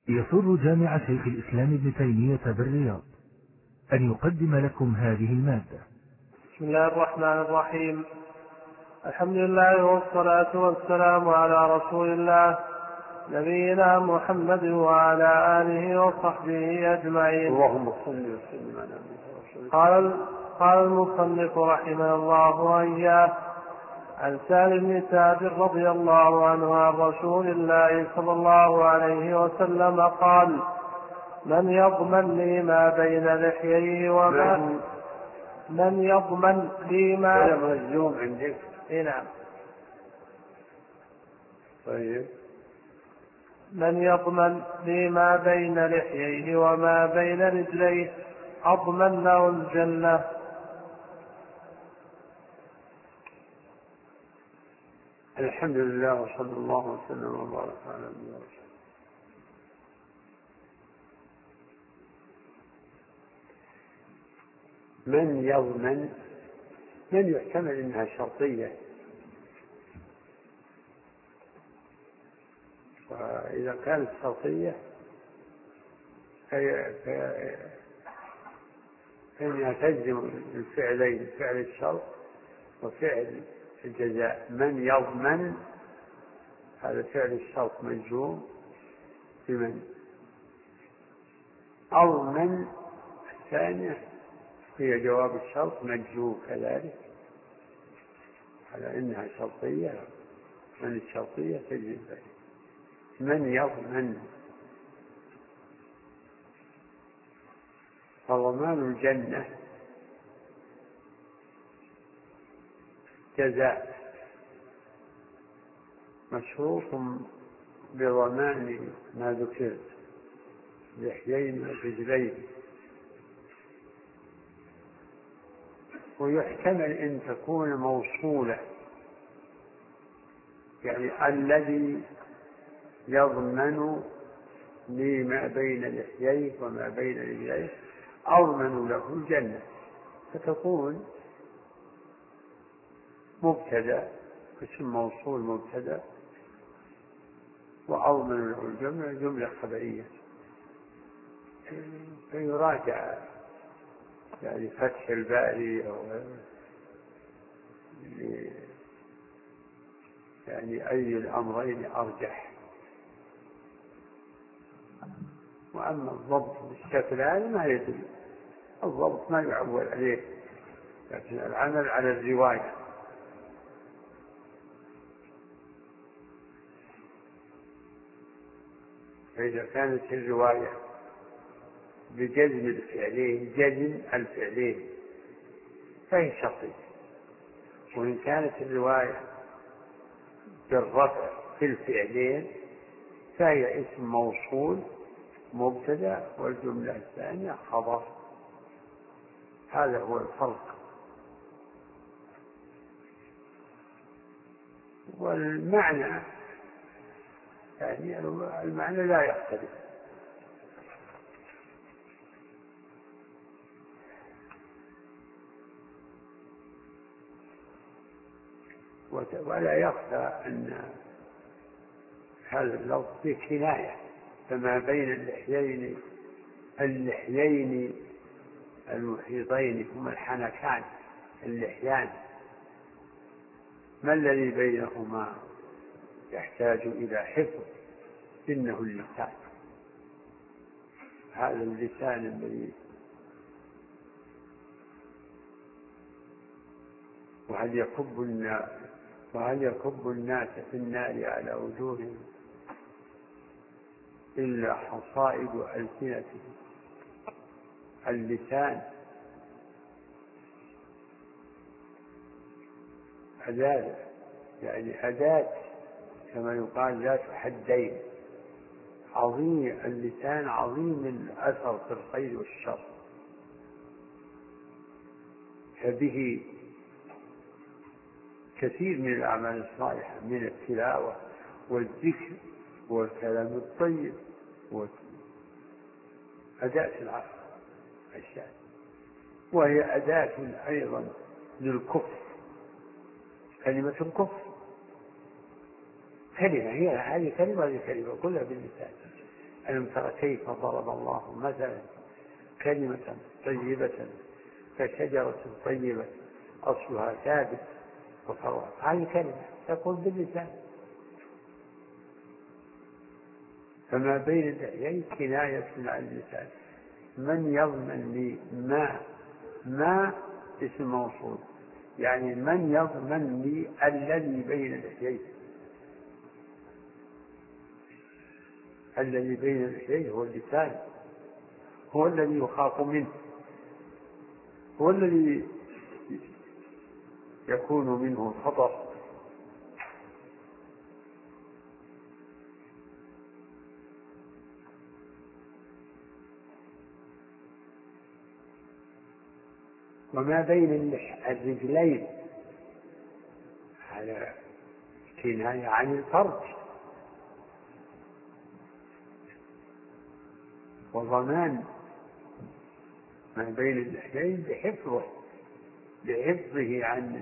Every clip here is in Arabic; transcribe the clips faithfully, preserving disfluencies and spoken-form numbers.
يسر جامع شيخ الإسلام ابن تيمية بالرياض أن يقدم لكم هذه المادة. بسم الله الرحمن الرحيم. الحمد لله والصلاة والسلام على رسول الله نبينا محمد وعلى آله وصحبه أجمعين. اللهم صل وسلم على محمد. قال قال المصنف رحمه الله وإياه عن سالم بن سعد رضي الله عنه عن رسول الله صلى الله عليه وسلم قال: من يضمن لي ما بين لحييه وما من يضمن لي ما مجزوم عندك؟ نعم. طيب. من يضمن لي ما بين لحييه وما بين رجليه أضمن له الجنة. الحمد لله وصلى الله وسلم وبارك على نبينا محمد. من يضمن، من يحتمل انها شرطيه، فاذا كانت شرطيه فإنها تجزم الفعلين، فعل الشرط وفعل الجزاء. من يضمن هذا فعل الشرط مجزوم بمن. أضمن الثانية هي جواب الشرط مجزوم كذلك، على إنها شرطية، من الشرطية تجزم. من يضمن، فضمان الجنة جزاء مشروط بضمان ما ذكر، لحيين ورجلين. ويحتمل أن تكون موصولة، يعني الذي يضمن لي ما بين لحييه وما بين رجليه أضمن له الجنة، فتكون مبتدأ، اسم موصول مبتدأ، وأضمن له الجنة جملة خبرية. فيراجع يعني فتح الباري أو يعني أي الأمرين أرجح. وأما الضبط بالشكل هذا ما يدري، الضبط ما يعول عليه، لكن العمل على الرواية. فإذا كانت الرواية بجزم الفعلين، جزم الفعلين، فهي شرطية. وإن كانت الرواية بالرفع في الفعلين فهي اسم موصول مبتدأ والجملة الثانية خبر. هذا هو الفرق. والمعنى يعني المعنى لا يختلف، ولا يخفى أن هذا اللفظ في كناية، فما بين اللحيين اللحيين المحيطين هما الحنكان اللحيان، ما الذي بينهما يحتاج إلى حفظ، إنه اللسان. هذا اللسان الذي وهل يكب الناس وهل يكب الناس في النار على وجوههم إلا حصائد ألسنتهم. اللسان أداة، يعني أداة كما يقال ذات حدين. عظيم اللسان، عظيم الأثر في الخير والشر، فبه كثير من الأعمال الصالحة من التلاوة والذكر والكلام الطيب أداة العصر الشان، وهي أداة أيضا للكفر. كلمة الكفر كلمة، هي هذه كلمة هذه كلمة كلها باللسان. ألم تر كيف ضرب الله مثلا كلمة طيبة كشجرة طيبة أصلها ثابت وفروعها. هذه كلمة تقول باللسان. فما بين اللحيين كناية عن اللسان. من يضمن لي ما ما اسم موصول، يعني من يضمن لي الذي بين اللحيين. الذي بين اللحيين هو اللسان، هو الذي يخاف منه، هو الذي يكون منه الخطر. وما بين الرجلين هذا كناية عن الفرج، وضمان ما بين اللحيين بحفظه بحفظه عن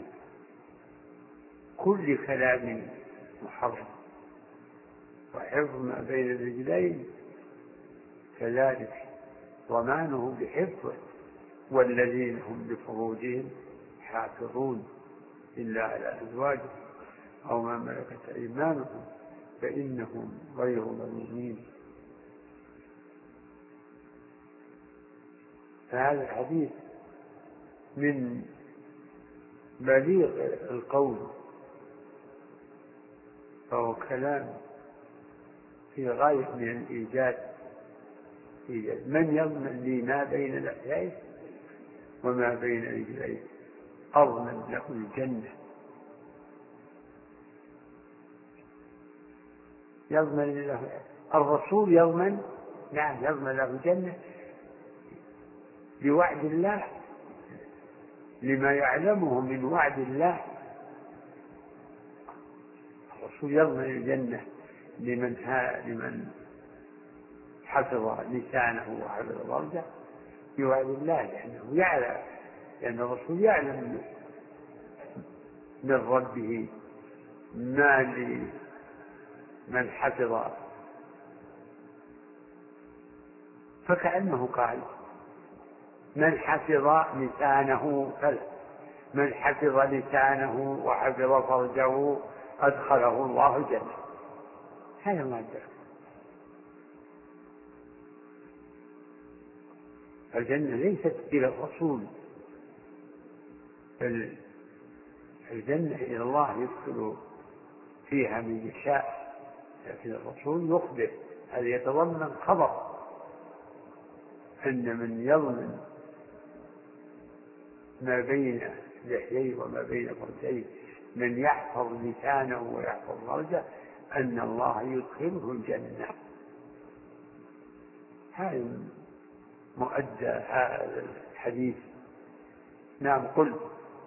كل كلام محرم، وحفظ ما بين الرجلين كذلك ضمانه بحفظه. والذين هم لفروجهم حافظون إلا على أزواجهم أو ما ملكت أيمانهم فإنهم غير ملومين. فهذا الحديث من بليغ القول، فهو كلام في غاية من الإيجاز. من يضمن لي ما بين اللحيين وما بين رجليه أضمن له الجنة. يضمن له الرسول، يضمن نعم يضمن له الجنة بوعد الله، لما يعلمه من وعد الله. الرسول يضمن الجنة لمن لمن حفظ لسانه وحفظ فرجه بوعد الله، لأنه يعلم، لأن الرسول يعلم من ربه ما لمن حفظ. فكأنه قال من حفظ لسانه فلا من حفظ لسانه وحفظ فرجه أدخله الله الجنة. هذا ما أدرك. الجنة ليست إلى الرسول، الجنة إلى الله يدخل فيها من يشاء، لكن الرسول يخبر. هذا يتضمن خبر أن من يضمن ما بين لحييه وما بين فرجيه، من يحفظ لسانه ويحفظ فرجه، أن الله يدخله الجنة. هذا مؤدى هذا الحديث. نعم قل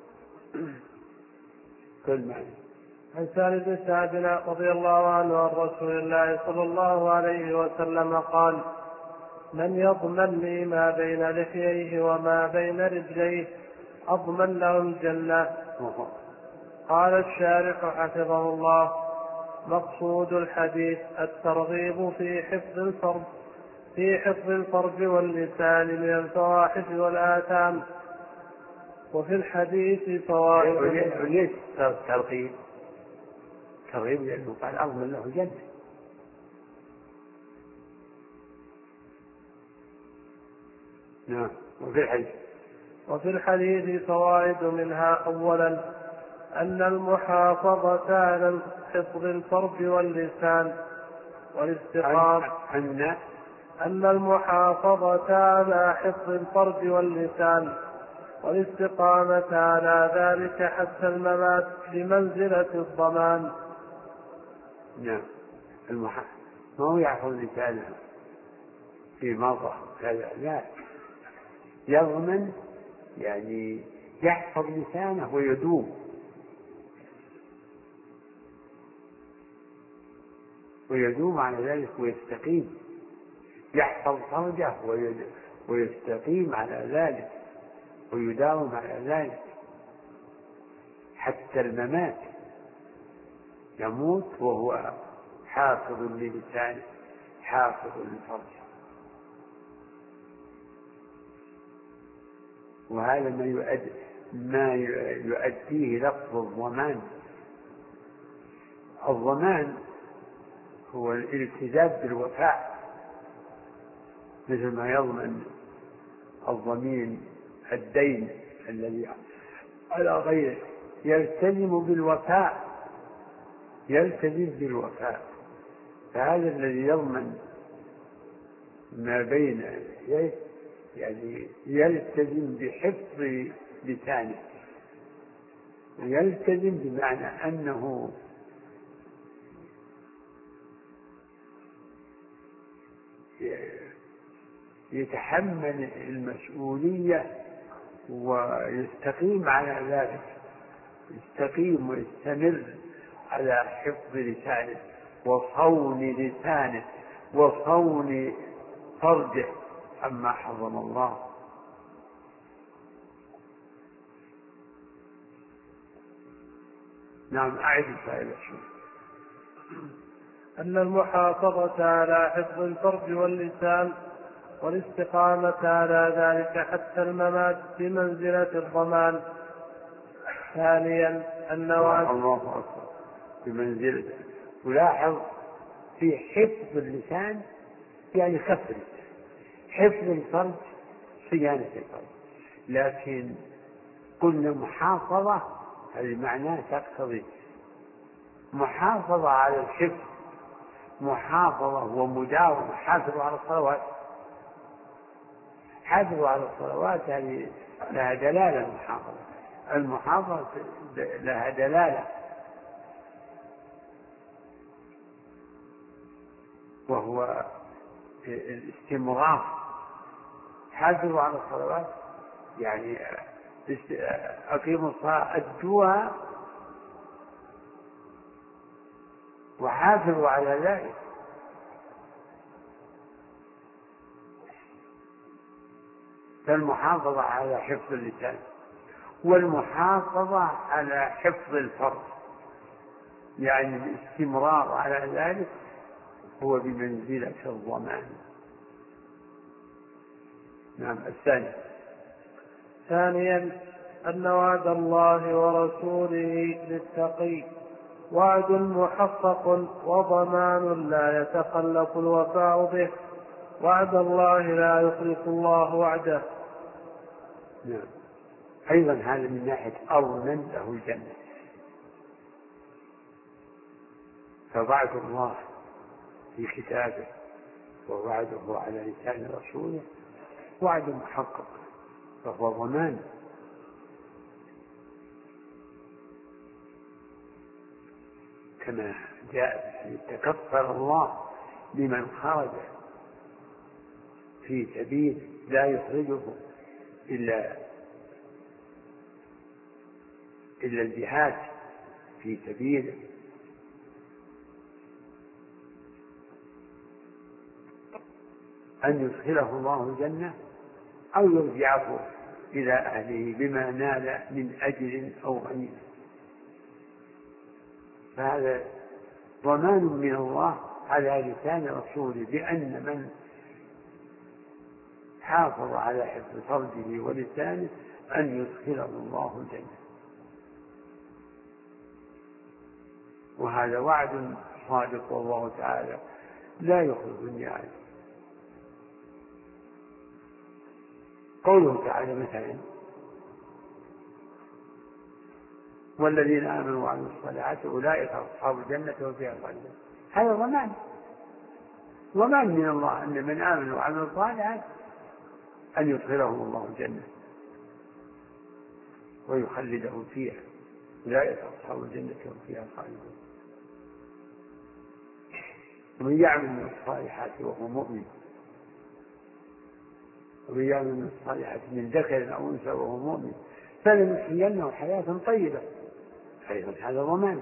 قل معي. عن سالم بن سعد رضي الله عنه عن رسول الله صلى الله عليه وسلم قال: من يضمن لي ما بين لحييه وما بين رجليه أضمن له الجنة. قال الشارح حفظه الله: مقصود الحديث الترغيب في حفظ الفرج في حفظ الفرج واللسان من الفواحش والآثام. وفي الحديث فوائد. ليش ترغيب؟ ترغيب لأنه قال أضمن له الجنة. نعم. وفي الحديث وفي الحديث فوائد منها: أولا أن المحافظة على حفظ الفرج واللسان والاستقامة أن أن المحافظة على حفظ الفرج واللسان والاستقامة على ذلك حتى الممات بمنزلة الضمان. نعم. المح... ما هو يحفظ لسانه في مرضى كذا، لا، يضمن يعني يحفظ لسانه ويدوم ويدوم على ذلك ويستقيم، يحفظ فرجه ويستقيم على ذلك ويداوم على ذلك حتى الممات، يموت وهو حافظ للسانه حافظ للفرج. وهذا ما يؤدي ما يؤديه لفظ الضمان. الضمان هو الالتزام بالوفاء، مثل ما يضمن الضمين الدين الذي على غيره، يلتزم بالوفاء يلتزم بالوفاء فهذا الذي يضمن ما بين يديه يعني يلتزم بحفظ لسانه، يلتزم بمعنى أنه يتحمل المسؤولية ويستقيم على ذلك، يستقيم ويستمر على حفظ لسانه وصون لسانه وصون فرجه عما حرم الله. نعم، أعد الفائدة شوي. أن المحافظة على حفظ الفرج واللسان والاستقامة على ذلك حتى الممات بمنزلة الضمان. ثانيا النواة. الله أكبر، بمنزلة. ولاحظ في حفظ اللسان يعني كفر، حفظ الفرج صيانة الفرج، لكن قلنا محافظة هذه معناه تقتضي محافظة على الحفظ، محافظة ومداومة. حافظوا على الصلوات، حافظوا على الصلوات هذه لها دلالة. المحافظة المحافظة لها دلالة، وهو الاستمرار. حافظوا على الصلوات يعني أقيموا الصلاة أدوها وحافظوا على ذلك. فالمحافظة على حفظ اللسان والمحافظة على حفظ الفرج يعني الاستمرار على ذلك هو بمنزلة الضمان. نعم. الثاني ثانيا أن وعد الله ورسوله للتقي وعد محقق وضمان لا يتخلف الوفاء به. وعد الله لا يخلف الله وعده. نعم. أيضا هذا من ناحية أضمن له الجنة. فوعد الله في كتابه ووعده على لسان رسوله وعد محقق، فهو ضمان. كما جاء تكفر الله لمن خرج في سبيل لا يخرجه إلا إلا الجهاد في سبيله، أن يدخله الله الجنة أو يرجعه إلى أهله بما نال من أجر أو غنيمة. فهذا ضمان من الله على لسان رسوله بأن من حافظ على حفظ فرجه ولسانه أن يدخله الله الجنة. وهذا وعد صادق، والله تعالى لا يخلف الميعاد. قوله تعالى مثلا والذين آمنوا وعملوا الصالحات أولئك أصحاب الجنة هم فيها خالدون. هذا ضمان، ضمان من الله أن من آمن وعمل الصالحات أن يدخلهم الله الجنة ويخلدهم فيها. أولئك أصحاب الجنة هم فيها خالدون. ومن يعمل من الصالحات وهو مؤمن، ومن يعمل من الصالحات من ذكر أو أنثى وهو مؤمن فلنحيينه حياة طيبة، أيضا هذا ضمان.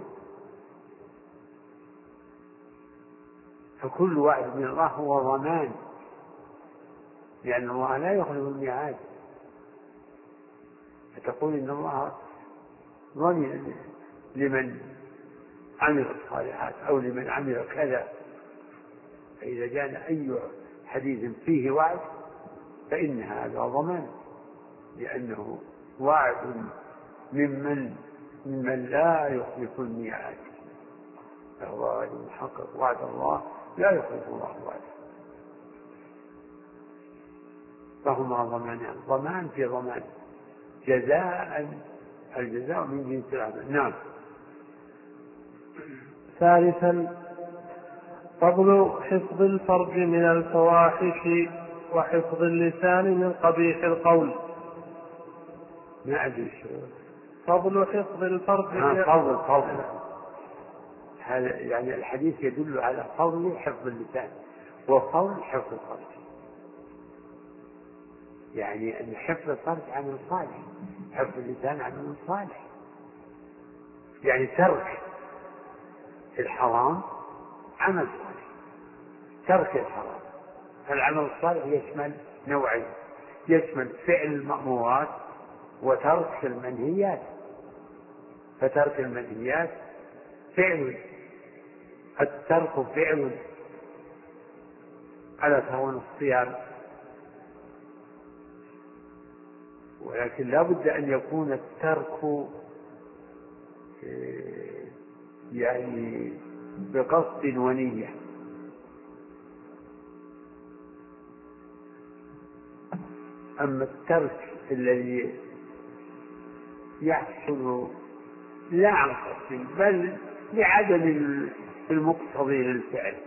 فكل وعد من الله هو ضمان، لأن الله لا يخلف الميعاد. فتقول إن الله ضمن لمن عمل الصالحات أو لمن عمل كذا، فإذا جاءنا أي حديث فيه وعد فإن هذا ضمان، لأنه وعد ممن ممن لا يخلف الميعاد، فهو محقق وعد الله لا يخلف الله وعده، فهما ضمانان، ضمان في ضمان، جزاء الجزاء من جنس العمل. نعم. ثالثا فضل حفظ الفرج من الفواحش وحفظ اللسان من قبيح القول. ما أدري شو فضل حفظ الفرج من فضل فضل هذا، يعني الحديث يدل على فضل حفظ اللسان وفضل حفظ الفرج، يعني أن حفظ الفرج عمل صالح، حفظ اللسان عمل صالح، يعني ترك الحرام عمل صالح، ترك الحرام. العمل الصالح يشمل نوعين، يشمل فعل المأمورات وترك المنهيات، فترك المنهيات فعل، الترك فعل على تهون الصيام، ولكن لا بد أن يكون الترك يعني بقصد ونية. أما الترك الذي يحصل لا عن قصد بل لعدم المقتضي للفعل،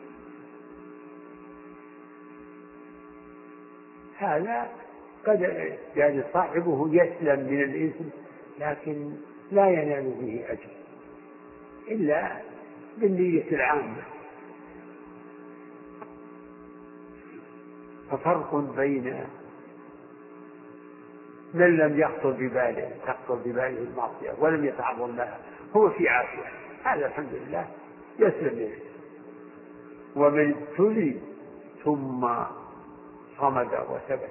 هذا قد يعني صاحبه يسلم من الإثم لكن لا ينال به أجر إلا بالنية العامة. ففرق بين من لم يخطر بباله تخطر بباله المعصية ولم يتعرض لها، هو في عافية، هذا الحمد لله يسلم منه، ومن ابتلي ثم صمد وثبت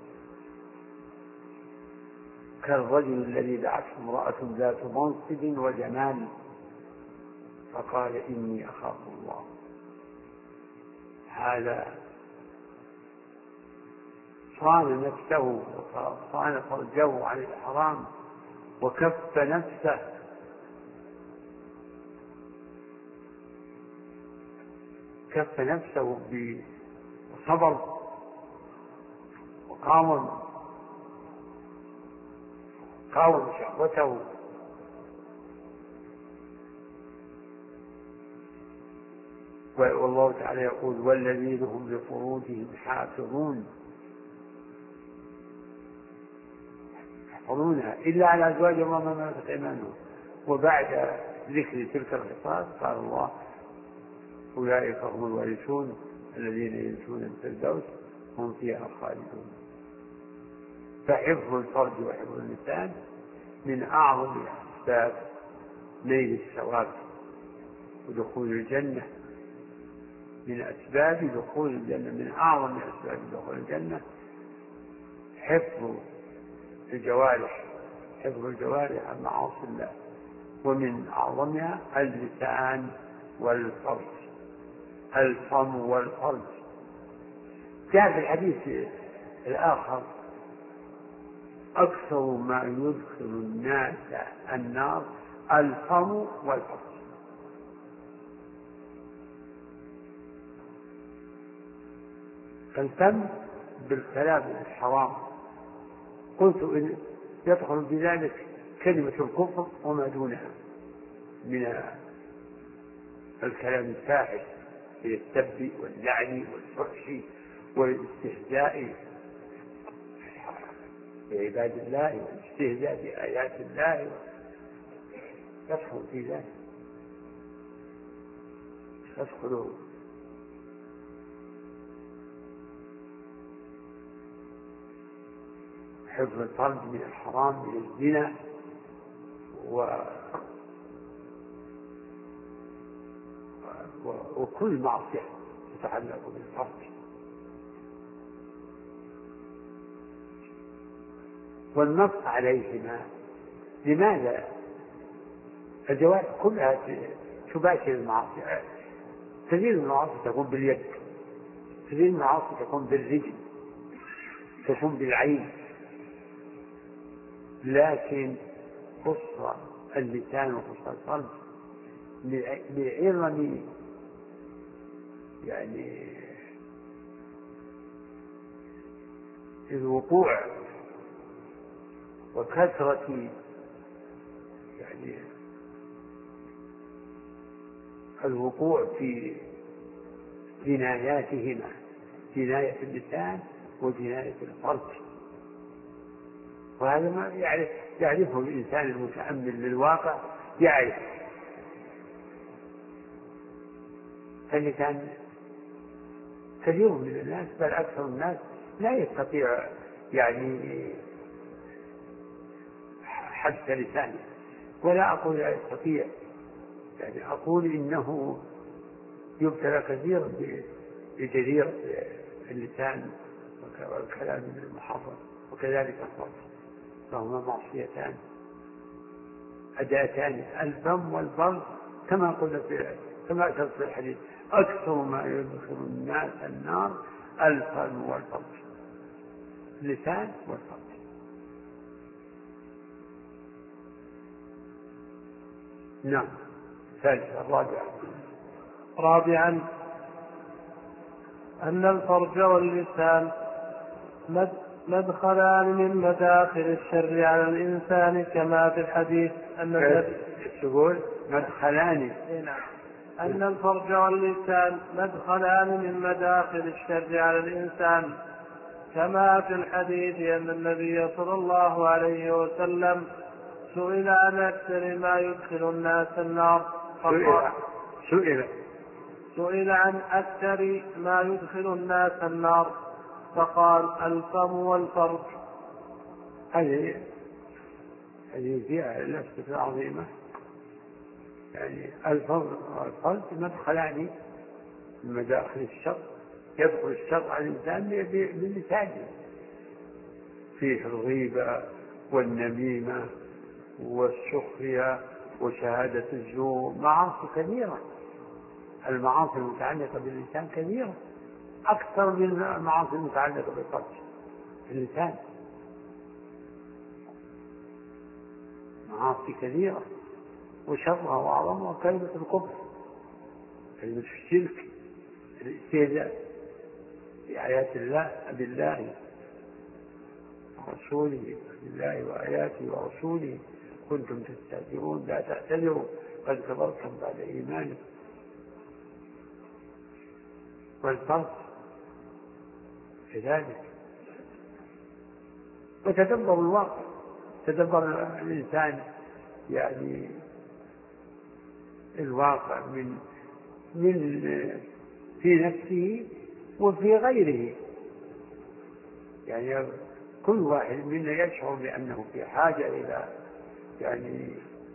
كالرجل الذي دعته امرأة ذات منصب وجمال فقال إني أخاف الله، هذا صان نفسه وصان فرجه عن الحرام وكف نفسه، كف نفسه بصبر وقاوم قاوم شهوته، والله تعالى يقول والذين هم لفروجهم حافظون، يحفظونها إلا على أزواجهم وما ملكت أيمانهم. وبعد ذكر تلك الخصال قال الله أولئك هم الوارثون الذين يرثون الفردوس هم فيها خالدون. فحفظ الفرج وحفظ اللسان من أعظم أسباب نيل الثواب ودخول الجنة، من أسباب دخول الجنة، من أعظم أسباب دخول الجنة حفظ الجوارح، حفظ الجوارح عن معاصي الله، ومن أعظمها اللسان والفرج، الفم والفرج. جاء في الحديث الآخر أكثر ما يدخل الناس النار الفم والفرج. الفم بالكلام الحرام، قلت إن يدخل بذلك كلمة الكفر وما دونها من الكلام الفاحش في السب واللعن والفحش والاستهزاء بعباد الله والاستهزاء بآيات الله، يدخل في ذلك، يدخل حفظ الفرج من الحرام من الزنا و... و... وكل معصية تتعلق بالفرج. والنص عليهما، لماذا؟ الجوارح كلها تباشر المعاصي، كثير من المعاصي تكون باليد، كثير من المعاصي تكون بالرجل، تكون بالعين، لكن خص اللسان وخص القلب لعظم يعني الوقوع وكثرة يعني الوقوع في جناياتهما، جناية اللسان وجناية الفرج. وهذا ما يعرف يعرفه الإنسان المتأمل للواقع، يعرف فاللسان كثير من الناس بل أكثر الناس لا يستطيع يعني حبس لسانه، ولا أقول لا يستطيع، يعني أقول إنه يبتلى كثيرا بجريرة اللسان والكلام المحرم، وكذلك الصوت، فهما معصيتان أداتان، الفم والفرج، كما قلنا في كما أشرت في الحديث: أكثر ما يدخل الناس النار الفم والفرج، اللسان والفرج. نعم. ثالثا رابعا رابعا أن الفرج واللسان مدخلان من مداخل الشر على الإنسان، كما في الحديث أن تقول مدخلان أن الفرج واللسان مدخلان من مداخل الشر على الإنسان، كما في الحديث أن النبي صلى الله عليه وسلم سئل عن أكثر ما يدخل الناس النار، سئل سئل سئل عن أكثر ما يدخل الناس النار فقال: الفم والفرج. هذه هذه فيها لفتة عظيمة، يعني الفم والفرج مدخلان من مداخل الشر، يدخل الشر على الإنسان باللسان، فيه الغيبة والنميمة والسخرية وشهادة الزور، معاصي كثيرة. المعاصي المتعلقة باللسان كثيرة أكثر من المعاصي المتعلقة بالفرج. اللسان معاصي كثيرة، وشرها وأعظمها كلمة الكفر، كلمة الشرك، الاستهزاء بآيات الله بالله ورسوله، بالله وآياته ورسوله كنتم تستهزئون لا تعتذروا قد كفرتم بعد إيمانكم. والفرج كذلك. وتدبر الواقع، تدبر الإنسان يعني الواقع من من في نفسه وفي غيره، يعني كل واحد منا يشعر بأنه في حاجة إلى يعني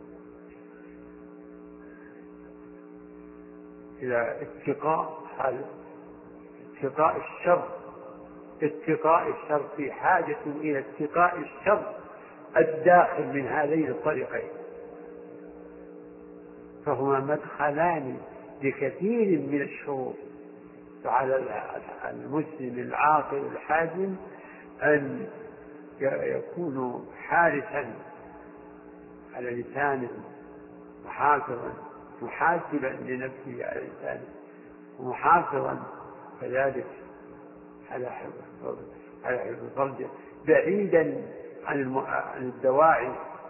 إلى اتقاء حال اتقاء الشر، اتقاء الشر، في حاجة إلى اتقاء الشر الداخل من هذين الطريقين، فهما مدخلان لكثير من الشرور. فعلى المسلم العاقل الحازم أن يكون حارسا على لسانه، محافظا محاسبا لنفسه على لسانه، ومحافظا كذلك على حفظ على حفظ فرجه، بعيدا عن الدواعي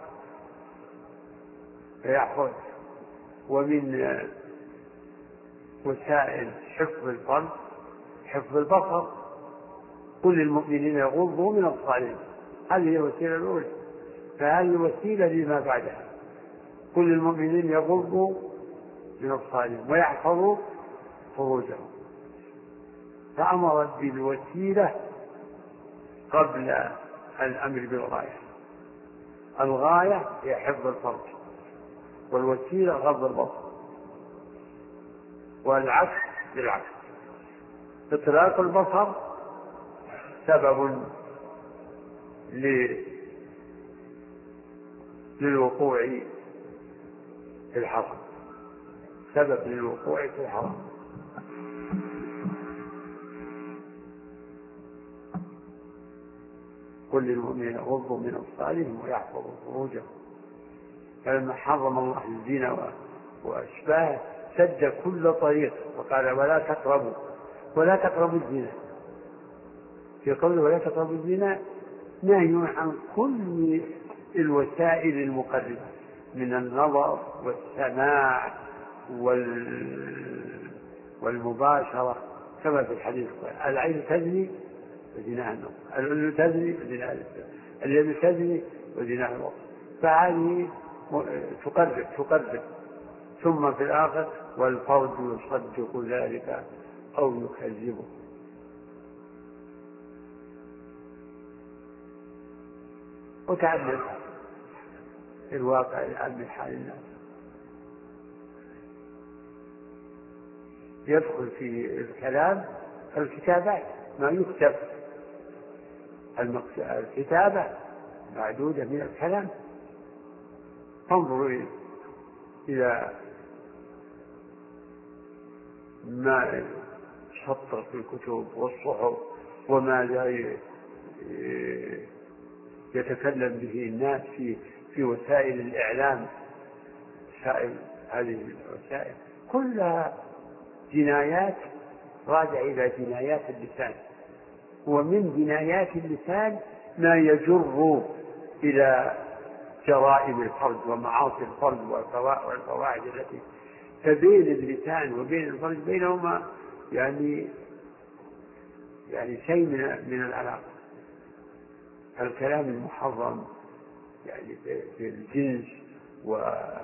فيحفظ. ومن وسائل حفظ الفرج حفظ البصر، كل المؤمنين يغضوا من أبصارهم، هذه الوسيلة الأولى، فهذه وسيلة لما بعدها. كل المؤمنين يغضوا من أبصارهم ويحفظوا فروجهم، فأمرت بالوسيلة قبل الأمر بالغاية. الغاية هي حفظ الفرج، والوسيلة غض البصر، والعكس بالعكس. إطلاق البصر سبب للوقوع في الحرام، سبب للوقوع في الحرام، كل المؤمنين يغضوا من أبصارهم ويحفظوا فروجهم. فلما حرم الله الزنا وأشباهه سد كل طريق وقال ولا تقربوا ولا تقربوا الزنا. في قوله ولا تقربوا الزنا نهي عن كل الوسائل المقربة من النظر والسماع والمباشرة، كما في الحديث قال العين تزني وزناها النظر، الأذن تزني وزناها الاستماع، اليد تزني وزناها الوصف. فهذه تقرب تقرب. ثم في الآخر والفرد يصدق ذلك أو يكذبه. وتعلم الواقع العام من حال الناس. يدخل في الكلام الكتابات ما يكتب، الكتابة معدودة من الكلام. انظروا إلى ما شطر في الكتب والصحف وما يتكلم به الناس في في وسائل الإعلام. وسائل هذه الوسائل كلها جنايات راجع إلى جنايات اللسان، ومن جنايات اللسان ما يجر إلى جرائم الفرد ومعاصي الفرد والفواحش التي فبين اللسان وبين الفرج بينهما يعني يعني شيء من من العلاقة. الكلام المحرم يعني في الجنس. و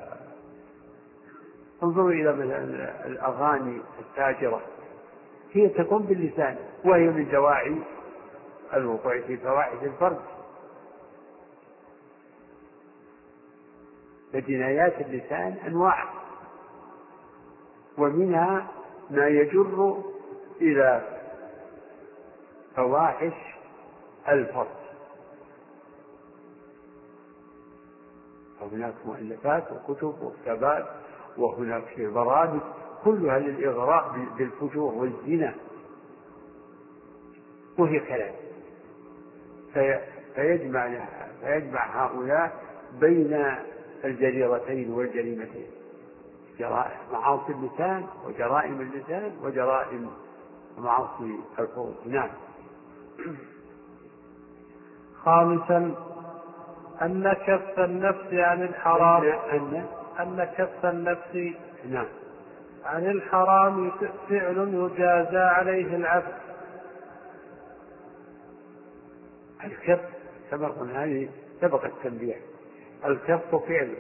انظروا إلى مثلا الأغاني التاجرة، هي تكون باللسان وهي من دواعي الوقوع في فواحش الفرد. فجنايات اللسان أنواع، ومنها ما يجر إلى فواحش الفرد. وهناك مؤلفات وكتب وكتابات، وهناك برامج كلها للإغراء بالفجور والزنا، وهي كلام. فيجمع فيجمع هؤلاء بين الجريرتين والجريمتين، معاصي اللسان وجرائم اللسان وجرائم معاصي الفروج. نعم. خامسا أن كف النفس عن الحرام أن أن كف النفس نعم عن الحرام فعل يجازى عليه العبد. الكف كما قلنا هذه سبق التنبيه. الكف فعل،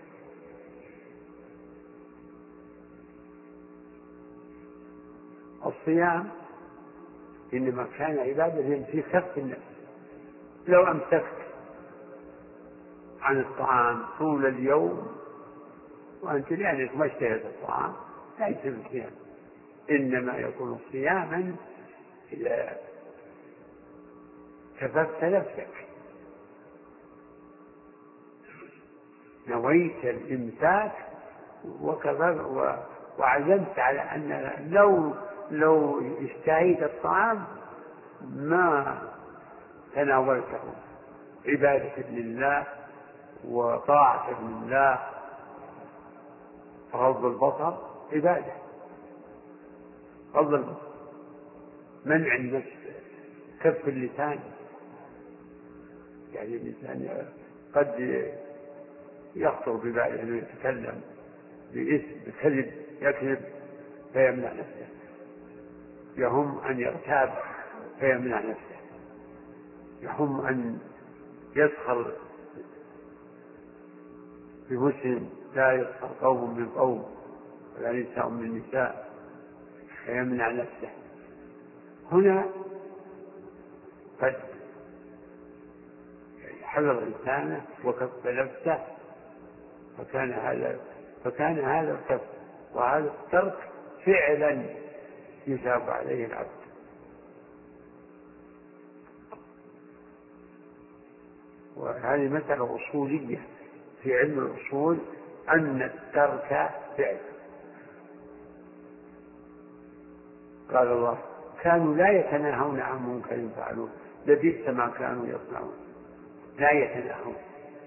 الصيام إنما كان عبادة في كف النفس. لو أمسكت عن الطعام طول اليوم وأنت لأنك ما اشتهيت الطعام لا يصير صيام، إنما يكون صياما إذا كففت نفسك، نويت الإمساك وعزمت على أن لو لو اشتهيت الطعام ما تناولته، عبادة لله وطاعة لله. غض البصر عبادة، غض البصر، منع النفس، كف اللسان. يعني الإنسان قد يخطر بباله أنه يتكلم باسم بكذب، يكذب فيمنع نفسه، يهم أن يغتاب فيمنع نفسه، يهم أن يسخر بمسلم لا يسخر قوم من قوم ولا نساء من نساء فيمنع نفسه. هنا قد حذر لسانه وكف نفسه، فكان هذا فكان هذا الكف وهذا الترك فعلا يثاب عليه العبد. وهذه مسألة أصولية في علم الأصول، أن الترك فعل. قال الله كانوا لا يتناهون عن منكر فعلوه لبئس ما كانوا يصنعون، لا يتناهون.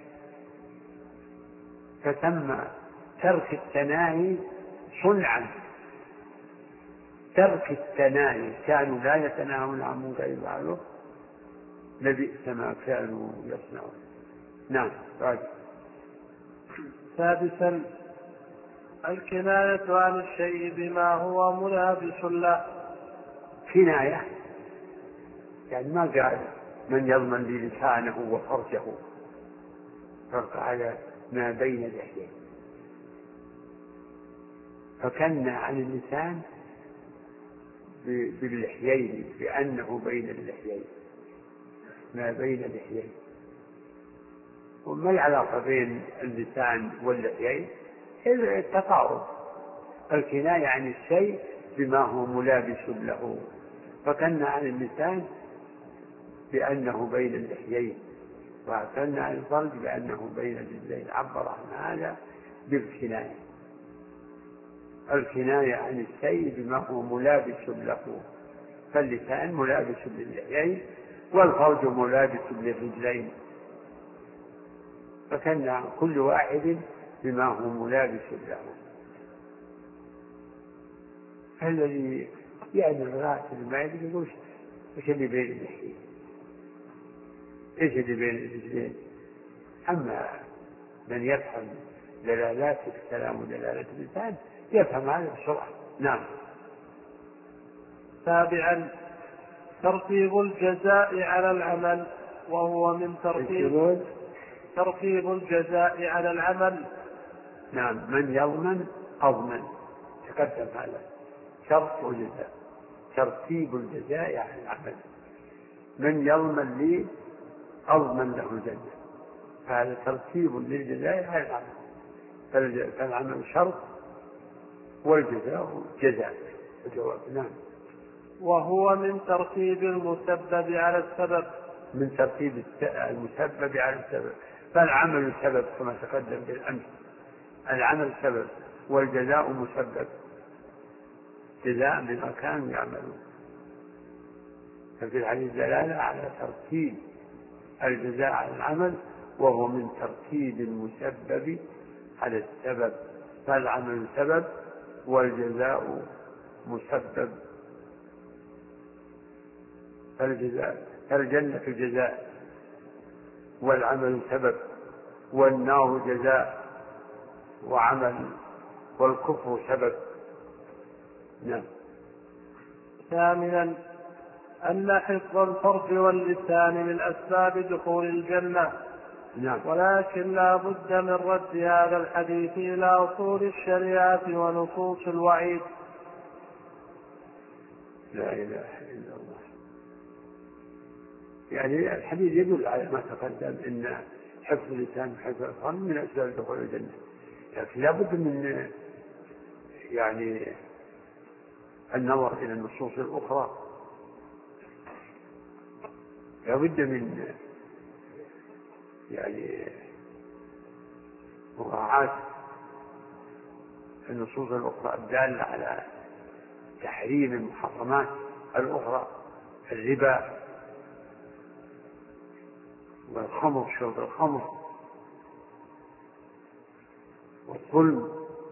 فتم ترك التناهي صنعا، ترك التناهي، كانوا لا يتناهون عن منكر يفعلوه، لبئس ما كانوا يصنعون. نعم. بعد. سادسا الكناية عن الشيء بما هو ملابس له. كناية يعني ما قال من يضمن لي لسانه وفرجه، فرق على ما بين اللحيين، فكنا عن اللسان باللحيين بأنه بين اللحيين، ما بين اللحيين. وما العلاقة بين اللسان واللحيين؟ التقارب. الكناية عن الشيء بما هو ملابس له، فكنا عن اللسان بأنه بين اللحيين، وكنا عن الفرج بأنه بين الجزئين. عبر عن هذا بالكناية. الكناية عن الشيء بما هو ملابس له، فاللسان ملابس لللحيين والفرج ملابس للرجلين، فكان كل واحد بما هو ملابس له. الذي يعني الغاسل ما يدري يقول ايش اللي بين اللحيين، ايش اللي بين الرجلين. اما من يفهم دلالات الكلام ودلالات اللسان يفهم هذا بسرعة. نعم. سابعا ترتيب الجزاء على العمل، وهو من ترتيب ترتيب الجزاء على العمل. نعم. من يضمن أضمن، تقدم هذا شرط وجزاء، ترتيب الجزاء على العمل. من يضمن لي أضمن له الجنة، هذا ترتيب للجزاء على العمل، فالعمل شرط والجزاء جزاء. الجواب نعم. وهو من ترتيب المسبب على السبب، من ترتيب المسبب على السبب، فالعمل سبب كما تقدم بالأمس، العمل سبب والجزاء مسبب، جزاء بما كانوا يعملون. ففي الحديث دلالة على ترتيب الجزاء على العمل، وهو من ترتيب المسبب على السبب، فالعمل سبب والجزاء مسبب. فالجزاء فالجنة جزاء والعمل سبب، والنار جزاء وعمل، والكفر سبب. نعم. ثامنا أن حفظ الفرج واللسان من أسباب دخول الجنة. نعم. ولكن لا بد من رد هذا الحديث إلى أصول الشريعة ونصوص الوعيد. لا إله إلا الله. يعني الحديث يدل على ما تقدم أن حفظ اللسان وحفظ الفرج من أسباب دخول الجنة، لكن لا بد من يعني النظر إلى النصوص الأخرى، لا بد من يعني مراعاة النصوص الأخرى الدالة على تحريم المحرمات الأخرى، الربا والخمر، شرب الخمر والظلم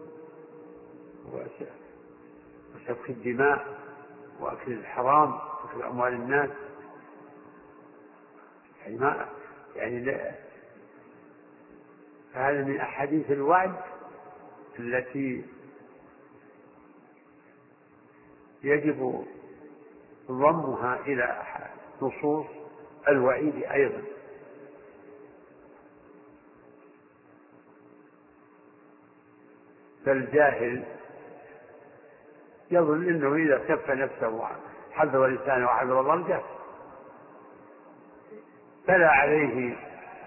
وسفك الدماء وأكل الحرام وأكل أموال الناس. يعني ما يعني لا، هذا من أحاديث الوعد التي يجب ضمها إلى نصوص الوعيد أيضا. فالجاهل يظن أنه إذا كف نفسه حذر لسانه وحذر ضرجه فلا عليه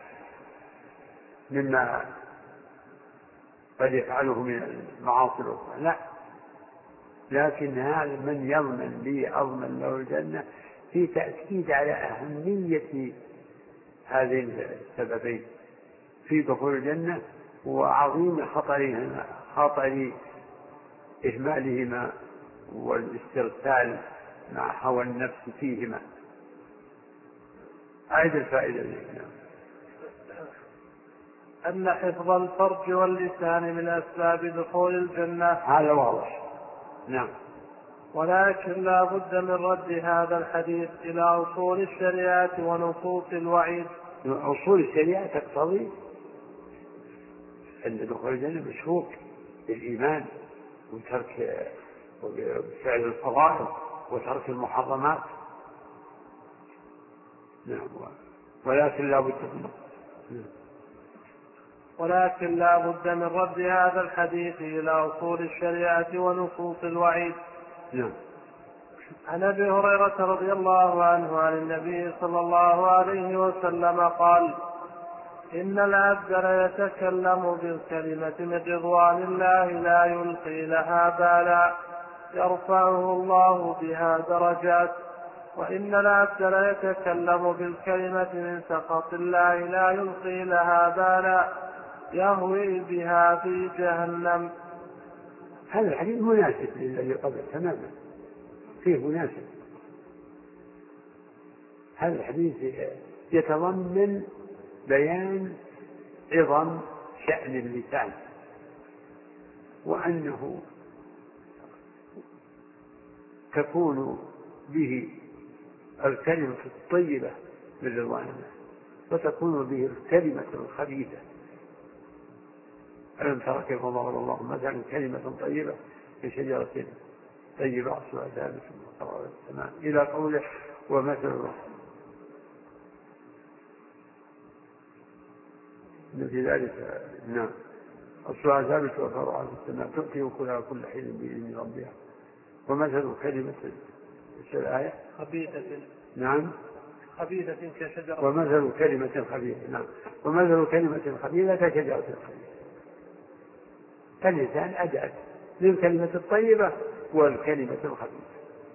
مما قد يفعله من المعاصي الأخرى، لا، لكن هذا من يضمن لي أضمن له الجنة في تأكيد على أهمية هذين السببين في دخول الجنة وعظيم خطرهما، خطر إهمالهما والاسترسال مع هوى النفس فيهما. أعد الفائدة لي. نعم. أن حفظ الفرج واللسان من أسباب دخول الجنة. هذا واضح. نعم. ولكن لا بد من رد هذا الحديث إلى أصول الشريعة ونصوص الوعيد. أصول الشريعة تقتضي أن دخول الجنة مشروط بالإيمان وترك فعل الفضائل وترك المحرمات. نعم. ولكن لا بد من ولكن لا بد من رد هذا الحديث إلى أصول الشريعة ونصوص الوعيد. نعم. عن أبي هريرة رضي الله عنه عن النبي صلى الله عليه وسلم قال: إن العبد ليتكلم بالكلمة من رضوان الله لا يلقي لها بالا يرفعه الله بها درجات، وإن العبد ليتكلم بالكلمة من سخط الله لا يلقي لها بالا يهوي بها في جهنم. هذا الحديث مناسب للذي قبل تماما، فيه مناسب. هذا الحديث يتضمن بيان عظم شأن اللسان، وأنه تكون به الكلمة الطيبة من رضوان الله، وتكون به الكلمة الخبيثة. ألم تر كيف ضرب الله مثلا كلمة طيبة كشجرة طيبة أصلها ثابت وقرار السماء إلى قوله ومثل في ذلك. نعم. أصلها ثابت وقرار السماء تؤتي وكلها كل حين بإذن ربها. ومثل كلمة الآية خبيثة. نعم. خبيثة كشجرة. ومثل كلمة خبيثة. نعم. ومثل كلمة خبيثة كشجرة خبيثة. فاللسان أداة للكلمة الطيبة والكلمة الخبيثة.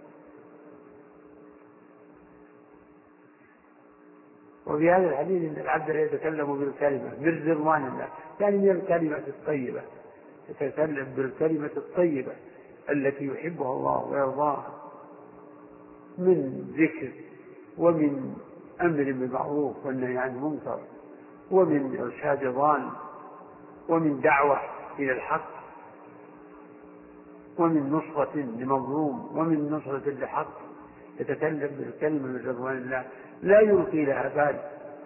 وفي هذا الحديث أن العبد يتكلم بالكلمة من رضوان الله، يعني من الكلمة الطيبة، يتكلم بالكلمة الطيبة التي يحبها الله ويرضاها من ذكر ومن أمر بالمعروف والنهي عن المنكر ومن إرشاد ضال ومن دعوة إلى الحق ومن نصرة لمظلوم ومن نصرة لحق. يتكلم بالكلمة من رضوان الله لا يلقي لها بال،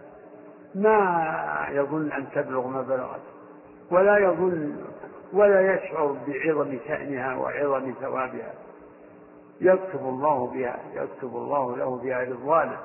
ما يظن أن تبلغ ما بلغت، ولا يظن ولا يشعر بعظم شأنها وعظم ثوابها. يكتب الله بها يكتب الله له بها رضوانا.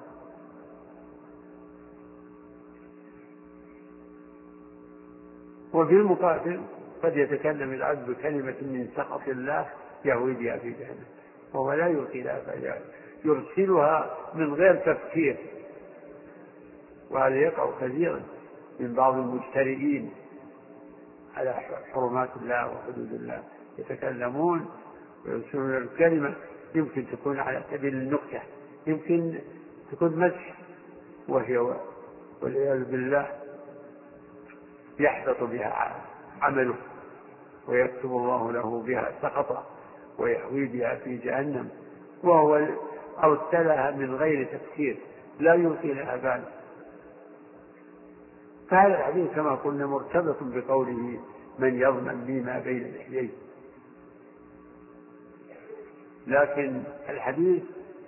وفي المقابل قد يتكلم العبد بكلمة من سخط الله يهوي بها في جهنم، وهو لا يلقي لها بال، يرسلها من غير تفكير. وهذا يقع كثيرا من بعض المجترئين على حرمات الله وحدود الله، يتكلمون ويرسلون الكلمة يمكن تكون على سبيل النكتة، يمكن تكون مدح، وهي والعياذ بالله يحبط بها عمله ويكتب الله له بها سخطا ويهوي بها في جهنم، وهو أرسلها من غير تفكير لا يلقي لها بال. فهذا الحديث كما قلنا مرتبط بقوله من يضمن لي ما بين لحييه. لكن الحديث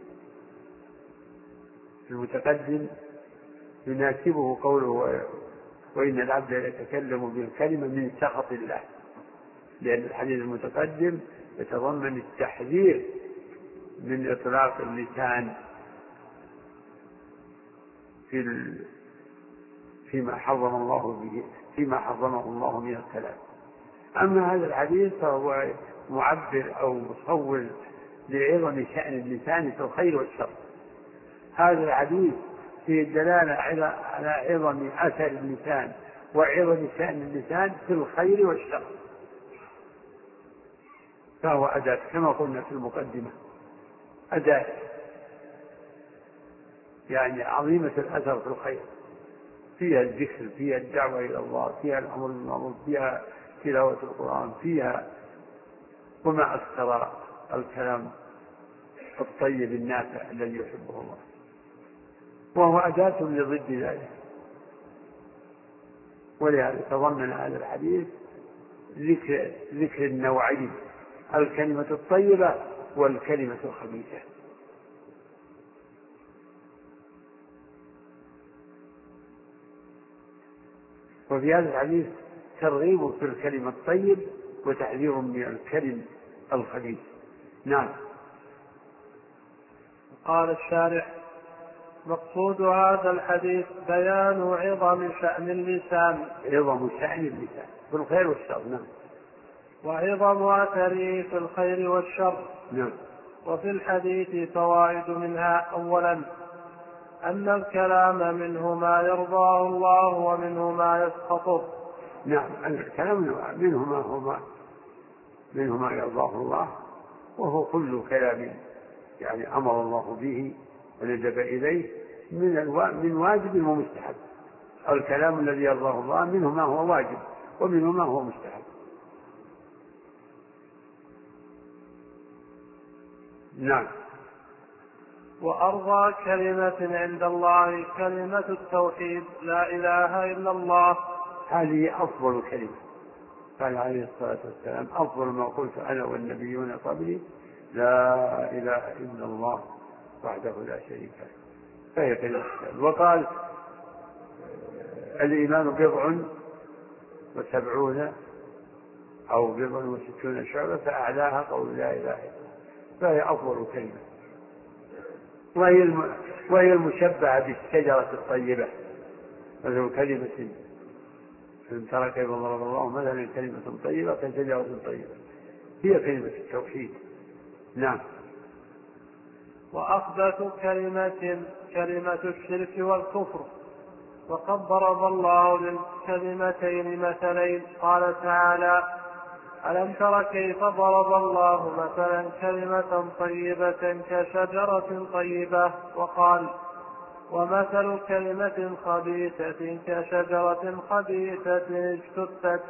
المتقدم يناسبه قوله وإن العبد يتكلم بالكلمة من سخط الله، لأن الحديث المتقدم يتضمن التحذير من إطلاق اللسان في فيما حرم الله به فيما حرمه الله من الكلام. أما هذا الحديث فهو معبر أو مصور لعظم شأن اللسان في الخير والشر. هذا الحديث فيه الدلالة على عظم أثر اللسان وعظم شأن اللسان في الخير والشر، فهو أداة كما قلنا في المقدمة، أداة يعني عظيمة الأثر في الخير، فيها الذكر، فيها الدعوة إلى الله، فيها الأمر بالمعروف، فيها تلاوة القرآن، فيها وما أكثر الكلام الطيب النافع الذي يحبه الله. وهو أداة لضد ذلك. ولهذا تضمن هذا الحديث ذكر ذكر النوعين: الكلمة الطيبة والكلمة الخبيثة. وفي هذا الحديث ترغيب في الكلمة الطيب وتحذير من الكلم الخبيث. نعم. قال الشارح: مقصود هذا الحديث بيان عظم شأن اللسان عظم شأن اللسان في الخير والشر. نعم. وعظم أثره في الخير والشر. نعم. وفي الحديث فوائد منها: أولا أن الكلام منه ما يرضاه الله ومنه ما يسخطه. نعم. الكلام منه ما هو منه ما يرضاه الله، وهو كل كلام يعني أمر الله به وندب إليه من الوا... من واجب ومستحب. الكلام الذي يرضاه الله منه ما هو واجب ومنه ما هو مستحب. نعم. وأرضى كلمة عند الله كلمة التوحيد: لا إله إلا الله. هذه أفضل كلمة. قال عليه الصلاة والسلام: أفضل ما قلت أنا والنبيون قبلي لا إله إلا الله وحده لا شريك له. فهي كلمة. وقال: الإيمان بضع وسبعون أو بضع وستون شعبة فأعلاها قول لا إله إلا الله. فهي أفضل كلمة، وهي الم... وهي المشبهة بالشجرة الطيبة. مثل كلمة إن ترى كيف ضرب الله مثلا كلمة طيبة كشجرة طيبة، هي كلمة التوحيد. نعم. وأخبث كلمة كلمة الشرك والكفر. وقد ضرب الله للكلمتين مثلين. قال تعالى: ألم تر كيف ضرب الله مثلا كلمة طيبة كشجرة طيبة. وقال: ومثل كلمة خبيثة كشجرة خبيثة اجتثت.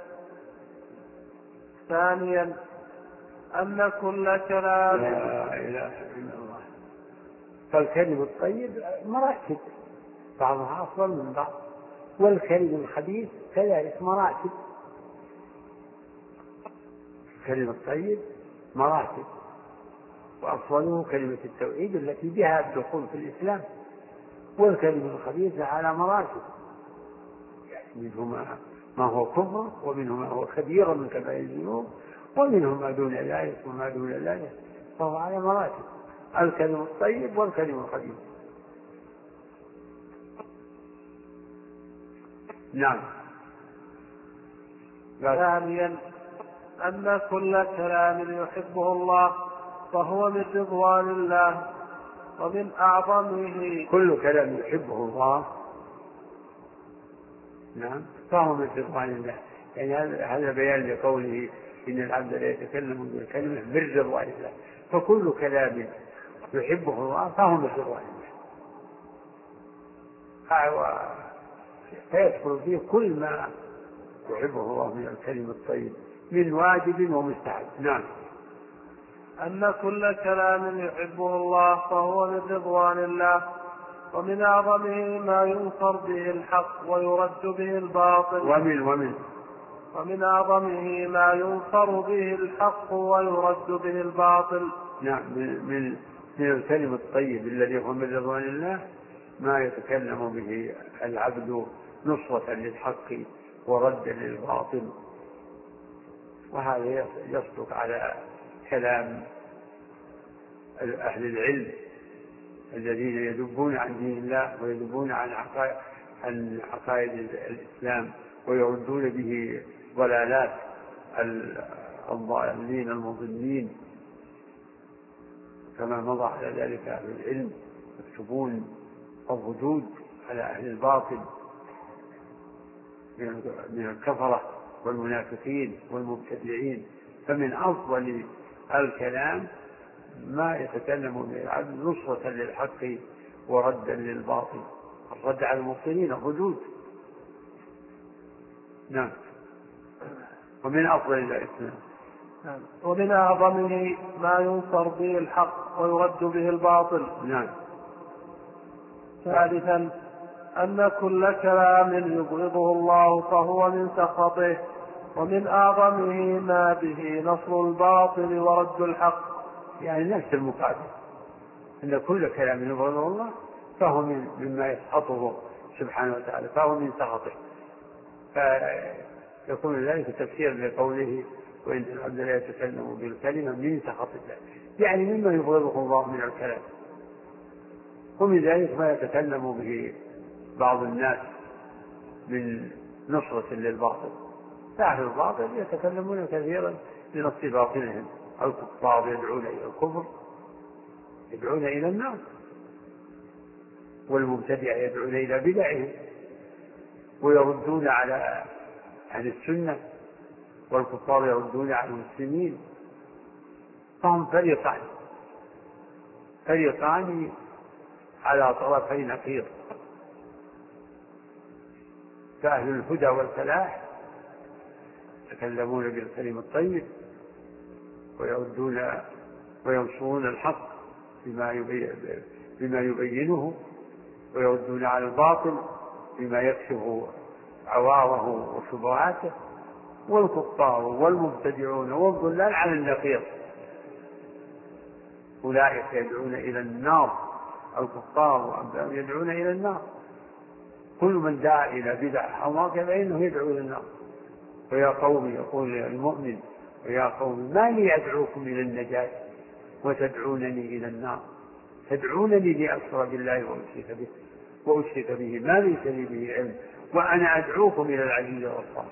ثانيا أن كل كلام لا إله إلا الله. فالكلم الطيب مراتب، بعضها أفضل من بعض، والكلم الخبيث كذلك مراتب. الكلم الطيب مراتب، وأفضله كلمة التوحيد التي بها الدخول في الإسلام، والكلمة الخبيثة على مراتب، منه ما هو كفر، ومنه ما هو كبير من كبائر الذنوب، ومنه ما دون ذلك وما دون ذلك، فهو على مراتب: الكلم الطيب والكلم الخبيث. نعم. ثانيا أن كل كلام يحبه الله فهو من رضوان الله، ومن أعظمه كل كلام يحبه الله نعم فهو من رضوان الله. يعني هذا بيان لقوله إن العبد لا يتكلم بالكلمة من رضوان الله، فكل كلام يحبه الله فهو من رضوان الله، فيدخل فيه كل ما يحبه الله من الكلم الطيب من واجب ومستحب. نعم. أن كل كلام يحبه الله فهو من رضوان الله، ومن أعظمه ما ينصر به الحق ويرد به الباطل. ومن ومن ومن أعظمه ما ينصر به الحق ويرد به الباطل. نعم. من من من الكلم الطيب الذي هو من رضوان الله ما يتكلم به العبد نصرة للحق وردا للباطل، وهذا يصدق على كلام أهل العلم الذين يذبون عن دين الله ويذبون عن عقائد, عن عقائد الإسلام ويردون به ضلالات الضالين المضلين، كما مضى على ذلك أهل العلم يكتبون الردود على أهل الباطل من الكفرة والمنافقين والمبتدعين. فمن أفضل الكلام ما يتكلم به العبد نصرة للحق وردا للباطل، الرد على المبطلين الردود. نعم. ومن أفضل الإسلام نعم. ومن أعظمه ما ينصر به الحق ويرد به الباطل. نعم. ثالثا أن كل كلام يبغضه الله فهو من سخطه، ومن أعظمه ما به نصر الباطل ورد الحق. يعني نفس المقابل، أن كل كلام يبغضه الله فهو من مما يسخطه سبحانه وتعالى، فهو من سخطه، فيكون ذلك تفسير لقوله وإن العبد لا يتكلم بالكلمة من سخط الله، يعني مما يبغضه الله من الكلام. ومن ذلك ما يتكلم به بعض الناس من نصرة للباطل، فأهل الباطل يتكلمون كثيرا لنصر باطلهم. الكفار يدعون إلى الكفر، يدعون إلى النار، والمبتدع يدعون إلى بدعهم ويردون على أهل السنة، والكفار يردون على المسلمين، فهم فريقان فريقان على طرفي نقيض. فأهل الهدى والفلاح يتكلمون بالكلم الطيب ويردون وينصرون الحق بما يبينه، ويردون على الباطل بما يكشف عواره وشبهاته. والكفار والمبتدعون والضلال على النقيض، أولئك يدعون إلى النار، الكفار يدعون إلى النار. كل من دعا إلى بدع أو ما فإنه يدعو إلى النار. ويا قوم، يقول المؤمن ويا قوم ما لي أدعوكم إلى النجاة وتدعونني إلى النار، تدعونني لأكفر بالله وأشرك به وأشرك به ما ليس لي به علم، وأنا أدعوكم إلى العزيز والغفار.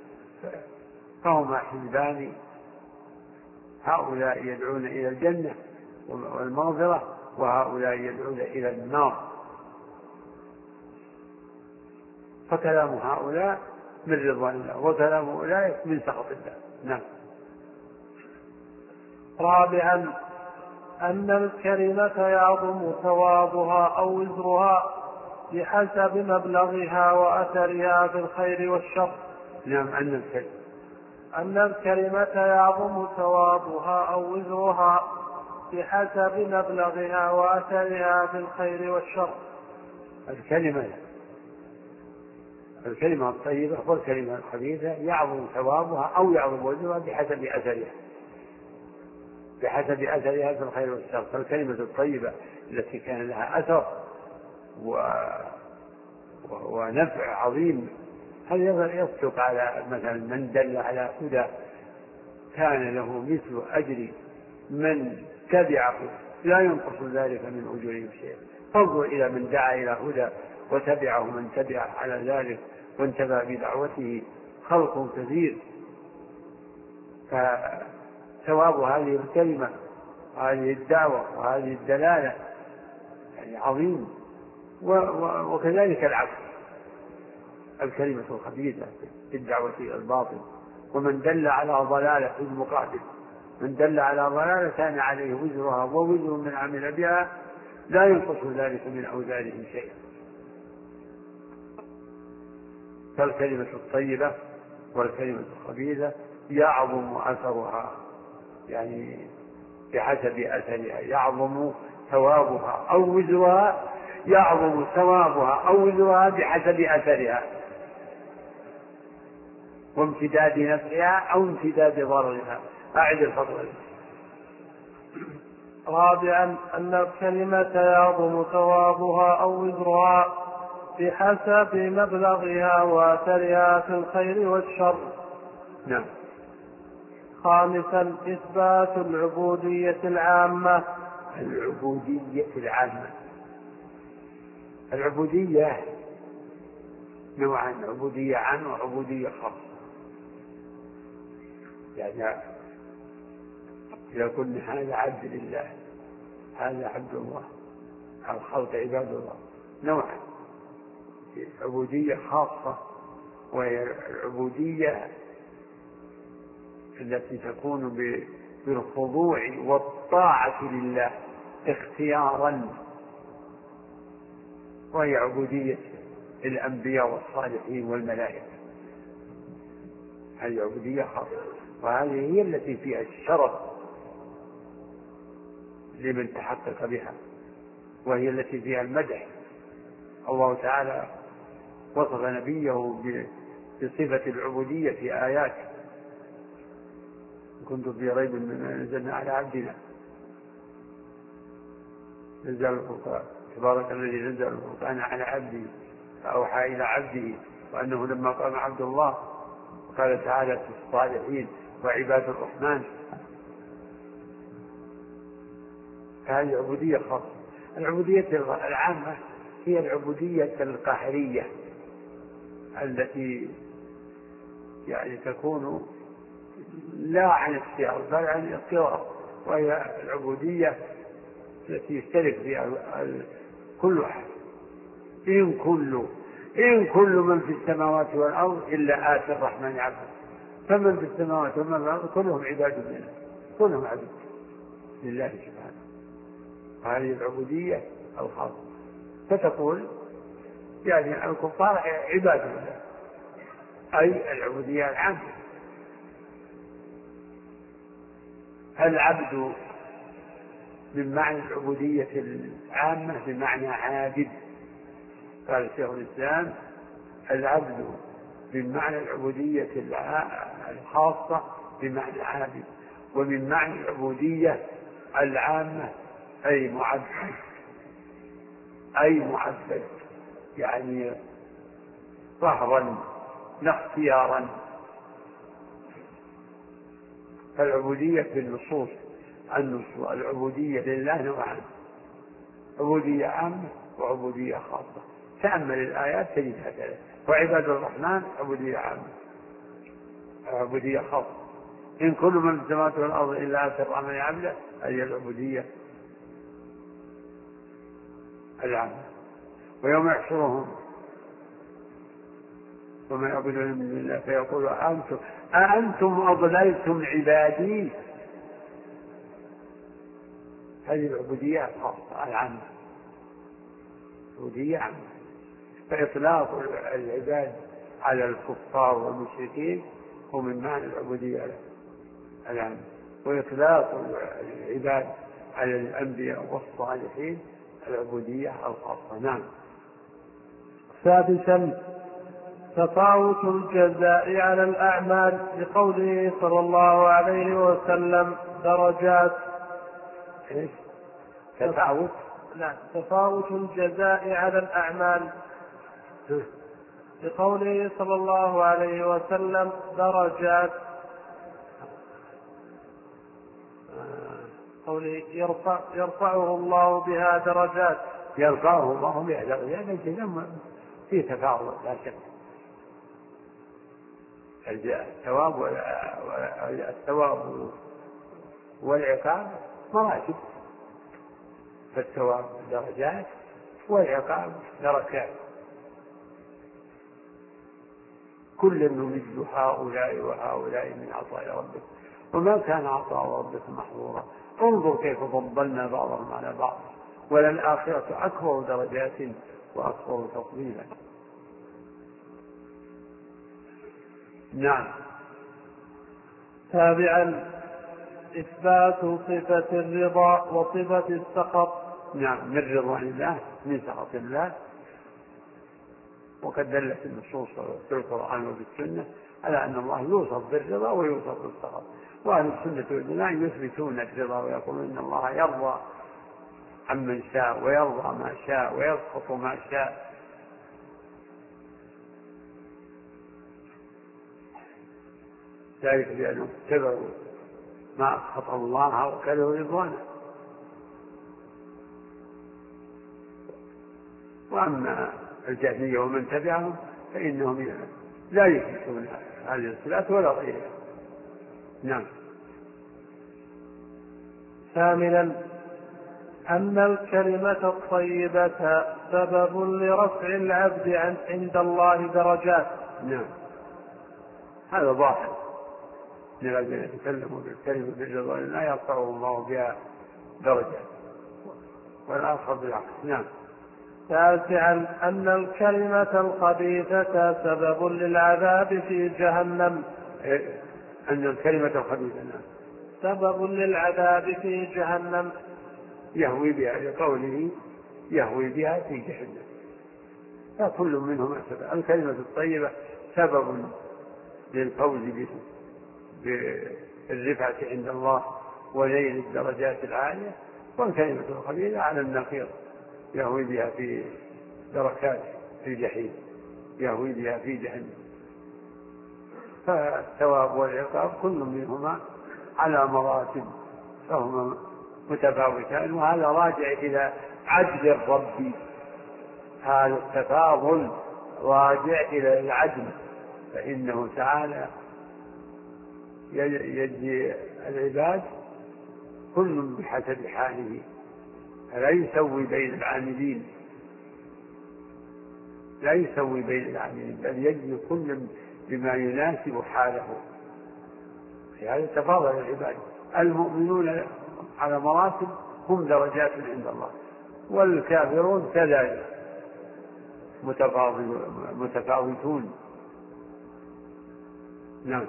فهما حزبان، هؤلاء يدعون إلى الجنة والمغفرة، وهؤلاء يدعون إلى النار. فكلام هؤلاء من رضوان الله، وكلام أولئك من سخط الله. نعم. رابعا أن الكلمة يعظم ثوابها أو وزرها بحسب مبلغها وأثرها في الخير والشر. نعم. أن الكلمة أن الكلمة يعظم ثوابها أو وزرها بحسب مبلغها وأثرها في الخير والشر. الكلمة الكلمة الطيبة والكلمة الخبيثة يعظم ثوابها أو يعظم وزرها بحسب أثرها بحسب أثرها في الخير والشر. فالكلمة الطيبة التي كان لها أثر و... ونفع عظيم، هل يصدق على مثلا من دل على هدى كان له مثل أجر من تبعه لا ينقص ذلك من أجورهم شيئا. فانظر إلى من دعا إلى هدى وتبعه من تبع على ذلك وانتبه بدعوته خلق كثير، فثواب هذه الكلمة وهذه الدعوة وهذه الدلالة يعني عظيم. وكذلك العكس، الكلمة الخبيثة في الدعوة إلى الباطل. ومن دل على ضلالة في المقابل، من دل على ضلالة كان عليه وزرها ووزر من عمل بها لا ينقص ذلك من أوزارهم شيئا. فالكلمة الطيبة والكلمة الخبيثة يعظم أثرها، يعني بحسب أثرها يعظم ثوابها أو وزرها، يعظم ثوابها أو وزرها بحسب أثرها وامتداد نفسها أو امتداد ضررها. أعد الفضل. رابعا أن الكلمة يعظم ثوابها أو وزرها بحسب مبلغها وأثرها في الخير والشر. نعم. خامسا إثبات العبودية العامة. العبودية العامة، العبودية نوعان، عبودية عامة وعبودية خاصة. يعني إذا كنا هذا عبد لله هذا عبد الله، الخلق عباد الله، نوعان. عبودية خاصة وهي العبودية التي تكون بالخضوع والطاعة لله اختيارا، وهي عبودية الأنبياء والصالحين والملائكة. هذه عبودية خاصة، وهذه هي التي فيها الشرف لمن تحقق بها، وهي التي فيها المدح الله تعالى وصف نبيه بصفة العبودية في آيات: كنت في ريب مما نزلنا على عبدنا نزل الفرقان تبارك الذي نزل الفرقان على عبده فأوحى إلى عبده وأنه لما قام عبد الله وقال تعالى في الصالحين وعباد الرحمن. هذه عبودية خاصة. العبودية العامة هي العبودية القهرية التي يعني تكون لا عن اختيار بل عن اضطرار، وهي العبودية التي يشترك فيها كل أحد. إن كل إن كل من في السماوات والأرض إلا آتي الرحمن عبدا، فمن في السماوات ومن في الأرض كلهم عباد لله، كلهم عبد لله سبحانه. هذه العبودية الخاصة. فتقول يعني الكفار عباد الله، أي العبودية العامة. العبد من معنى العبودية العامة بمعنى عابد. قال شيخ الإسلام: العبد من معنى العبودية الخاصة بمعنى عابد، ومن معنى العبودية العامة أي معبد، أي معبد يعني قهرا لا اختيارا. فالعبودية في النصوص العبودية لله نوعان: عبودية عامة وعبودية خاصة. تأمل الآيات تجد هكذا: وعباد الرحمن عبودية عامة، عبودية خاصة. إن كل من في السماوات والأرض إلا آتي الرحمن عبدا، هذه العبودية العامة. ويوم يحشرهم وما يعبدون من دون الله فيقول: أأنتم أأنتم أضللتم عبادي. هذه العبودية الخاصة العامة، عبودية عامة. فإطلاق العباد على الكفار والمشركين هو من معنى العبودية العامة، وإطلاق العباد على الأنبياء والصالحين العبودية الخاصة. نعم. سادسا: تفاوت الجزاء على الأعمال، لقوله صلى الله عليه وسلم: درجات. إيش؟ تفاوت؟ لا، تفاوت الجزاء على الأعمال، لقوله صلى الله عليه وسلم: درجات. قوله: يرفع يرفعه الله بها درجات. يرفعه الله بها درجات. الجزاء في تفاوت لا شك. الثواب الثواب والعقاب مراتب، فالثواب درجات والعقاب دركات. كل نمد هؤلاء وهؤلاء من عطاء ربك وما كان عطاء ربك محظورا. انظر كيف فضلنا بعضهم على بعض، وللآخرة أكبر درجات وأكبر تفضيلا. نعم. تابعا: إثبات صفة الرضا وصفة السخط. نعم، من رضوان الله من سخط الله. وقد دلت النصوص في القرآن وفي السنة على أن الله يوصف بالرضا ويوصف بالسخط. وأهل السنة والجماعة يثبتون الرضا ويقولون إن الله يرضى عمن شاء ويرضى ما شاء ويسخط ما شاء. ذلك لأنهم اتبعوا ما أسخط الله وكرهوا رضوانه. وأما الجهمية ومن تبعهم فإنهم لا يثبتون هذه الصفات ولا غيرها. نعم. ثامنا: أن الكلمة الطيبة سبب لرفع العبد عند الله درجات. نعم، هذا ظاهر. من الذين يتكلموا بالكلمة بالرضا لا يرفعه الله بها درجة، والآخر بالعكس. نعم. تاسعا: أن الكلمة الخبيثة سبب للعذاب في جهنم. أن الكلمة الخبيثة سبب للعذاب في جهنم، يهوي بها، لقوله يهوي بها في جهنم. فكل منهما سبب. الكلمة الطيبة سبب للفوز بالرفعة عند الله ونيل الدرجات العالية، والكلمة الخبيثة على النقيض يهوي بها في دركات في الجحيم، يهوي بها في جهنم. فالثواب والعقاب كل منهما على مراتب فهما متفاوتان، وهذا راجع إلى عدل الرب. هذا التفاضل راجع إلى العدل، فإنه تعالى يجزي العباد كل بحسب حاله، لا يسوي بين العاملين، لا يسوي بين العاملين، بل يجزي كل بما يناسب حاله. في هذا تفاضل العباد. المؤمنون على مراتب هم درجات عند الله، والكافرون كذلك متفاوتون. نعم.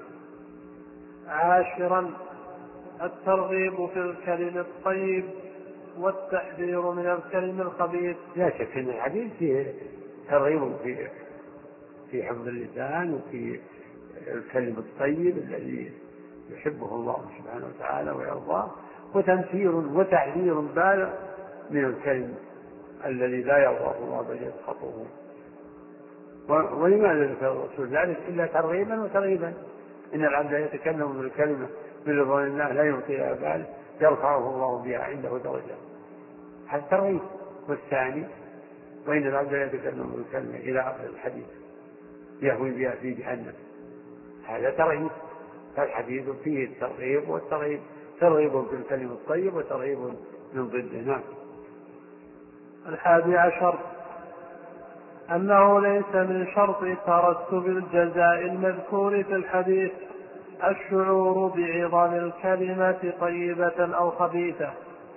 عاشرا الترغيب في الكلم الطيب والتحذير من الكلم الخبيث. لا شك ان الحديث فيه ترغيب في في حفظ اللسان وفي الكلم الطيب الذي يحبه الله سبحانه وتعالى ويرضاه، وتنفير وتحذير بالغ من الكلم الذي لا يرضاه الله بل يسخطه. ولماذا ذكر الرسول ذلك إلا ترغيبا وترغيبا؟ إن العبد يتكلم بالكلمة من رضوان الله لا يعطيها بال يرفعه الله بها عنده درجة. هذا ترغيب. والثاني وإن العبد يتكلم بالكلمة إلى آخر الحديث يهوي بها في جهنم، هذا ترغيب. فالحديث فيه الترغيب والترغيب، ترغيب في الكلم الطيب وترغيب من ضده. نعم. الحادي عشر أنه ليس من شرط ترتب الجزاء المذكور في الحديث الشعور بعظم الكلمة طيبة أو خبيثة.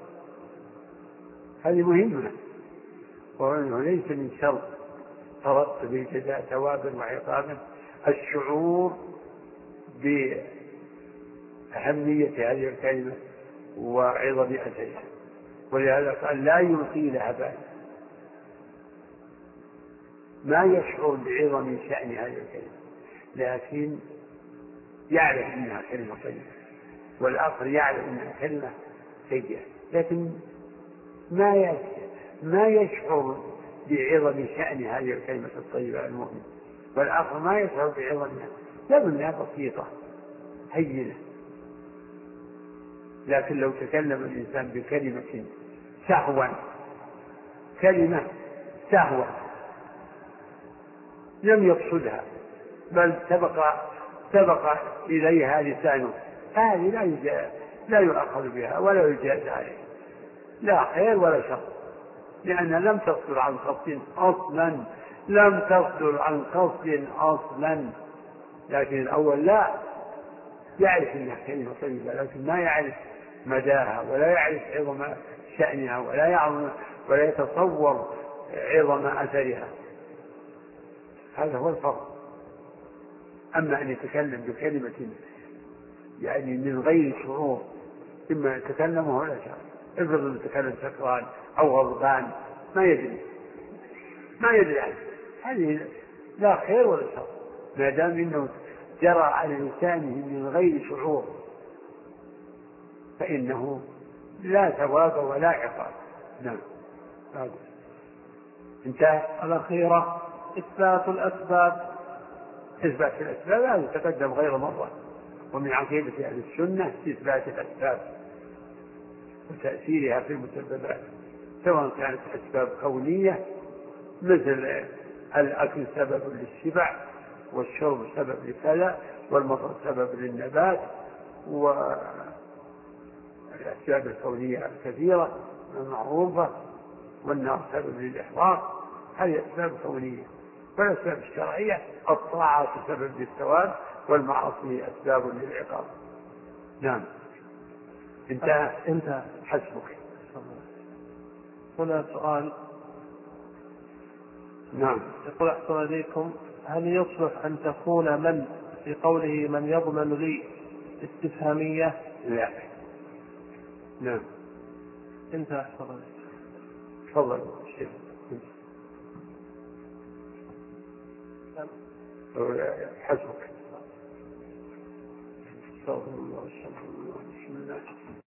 هذه مهمة، وأنه ليس من شرط ترتب الجزاء ثوابا وعقابا الشعور بأهمية هذه الكلمة وعظم أثرها، ولهذا قال لا يلقي لها بال، ما يشعر بعظم شأن هذه الكلمة، لكن يعرف أنها كلمة طيبة، والآخر يعرف أنها كلمة سيئة، لكن ما ما يشعر بعظم شأن هذه الكلمة الطيبة المؤمن، والآخر ما يشعر بعظمها، يظن أنها بسيطة هينة. لكن لو تكلم الإنسان بكلمة سهوا، كلمة سهوا لم يقصدها بل سبق سبق إليها لسانه، هذه لا لا يؤخذ بها ولا يجاز عليه، لا خير ولا شر، لأنها لم تصدر عن قصد أصلا، لم تصدر عن قصد أصلا. لكن الأول لا يعرف أنها كلمة طيبة، لكن ما يعرف مداها ولا يعرف عظم شأنها ولا يعلم ولا يتصور عظم أثرها. هذا هو الفرق. أما أن يتكلم بكلمة يعني من غير شعور، إما يتكلم ولا شعور، افرض أن يتكلم سكران أو غضبان ما يدري ما يدري عنه، هذه لا خير ولا شر، ما دام إنه جرى على لسانه من غير شعور فإنه لا ثواب ولا عقاب. نعم. انتهى. الأخيرة إثبات الأسباب. إثبات الأسباب هذا تقدم غير مرة، ومن عقيدة أهل السنة إثبات الأسباب وتأثيرها في المسببات، سواء كانت أسباب كونية مثل الأكل سبب للشبع، والشرب سبب لكذا، والمطر سبب للنبات، والأسباب الكونية الكثيرة المعروفة، والنار سبب للإحراق، هذه أسباب كونية. والأسباب الشرعية الطاعة سبب للثواب، والمعاصي أسباب للعقاب. نعم. انتهى. انتهى. حسبك. هنا سؤال. نعم. يقول أحسن إليكم، هل يصلح أن تكون من في قوله من يضمن لي استفهامية؟ لا. نعم. انتهى. أحسن إليكم. تفضل. حسبك. استغفر الله، استغفر الله، بسم الله.